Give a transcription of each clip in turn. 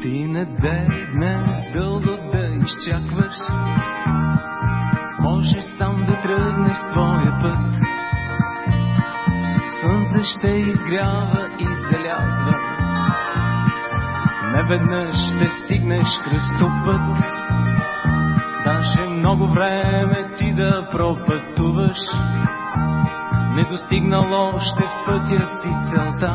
Ти не дей днес дълго да изчакваш, можеш сам да тръгнеш твоя път. Слънце ще изгрява и залязва, неведнъж ще стигнеш кръстопът. Даже много време ти да пропътуваш, не достигнал още в пътя си целта.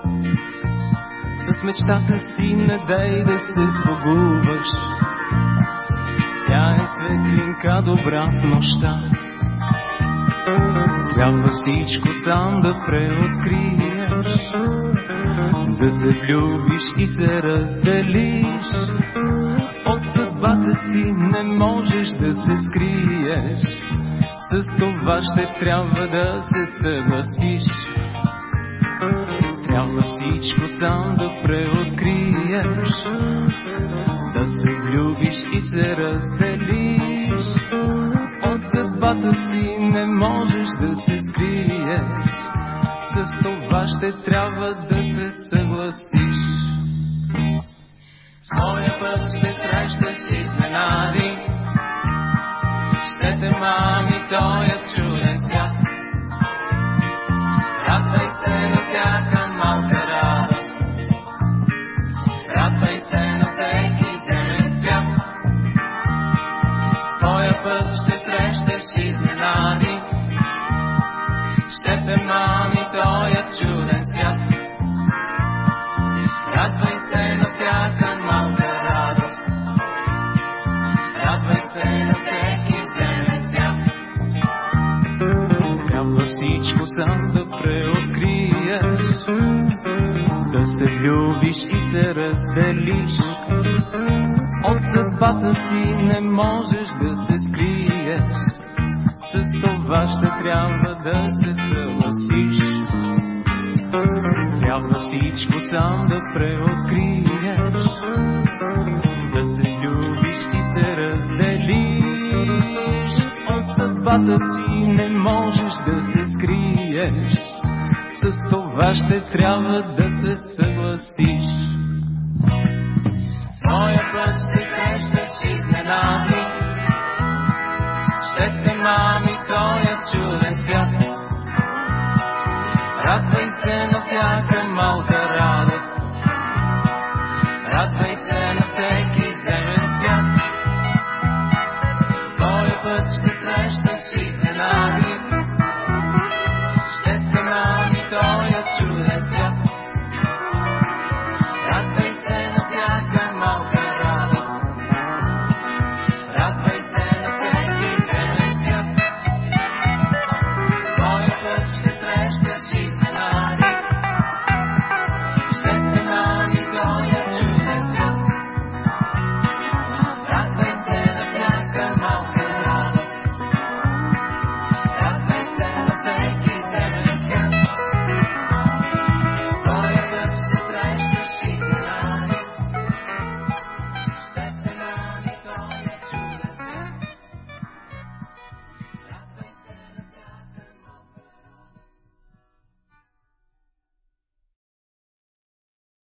С мечтата си не дай да се спогуваш, тя е светлинка добра в нощта. Трябва всичко сам да преоткриеш, да се влюбиш и се разделиш. От съдбата си не можеш да се скриеш, с това ще трябва да се съгласиш. Трябва всичко сам да преоткриеш, да се влюбиш и се разделиш. От съдбата си не можеш да се скриеш, с това ще трябва да се съгласиш. Моя път ще срещаш изненади, ще те мами тоя чуден свят. Радвай се на всяка малка радост, радвай се на всеки земен свят. Твоя път ще срещаш изненади, ще те мами тоя чуден свят. Радвай се на всяка малка радост, радвай се на всеки земен свят. Трябва всичко сам да преоткриеш, да се влюбиш и се разделиш. От съдбата си не можеш да се скриеш, с това ще трябва да се съгласиш. Трябва всичко сам да преоткриеш, да се влюбиш и се разделиш. От съдбата си не можеш да се скриеш, с това ще трябва да се съгласиш. Твоя път ще срещаш изненади, ще те мами тоя чуден свят. Радвай се на всяка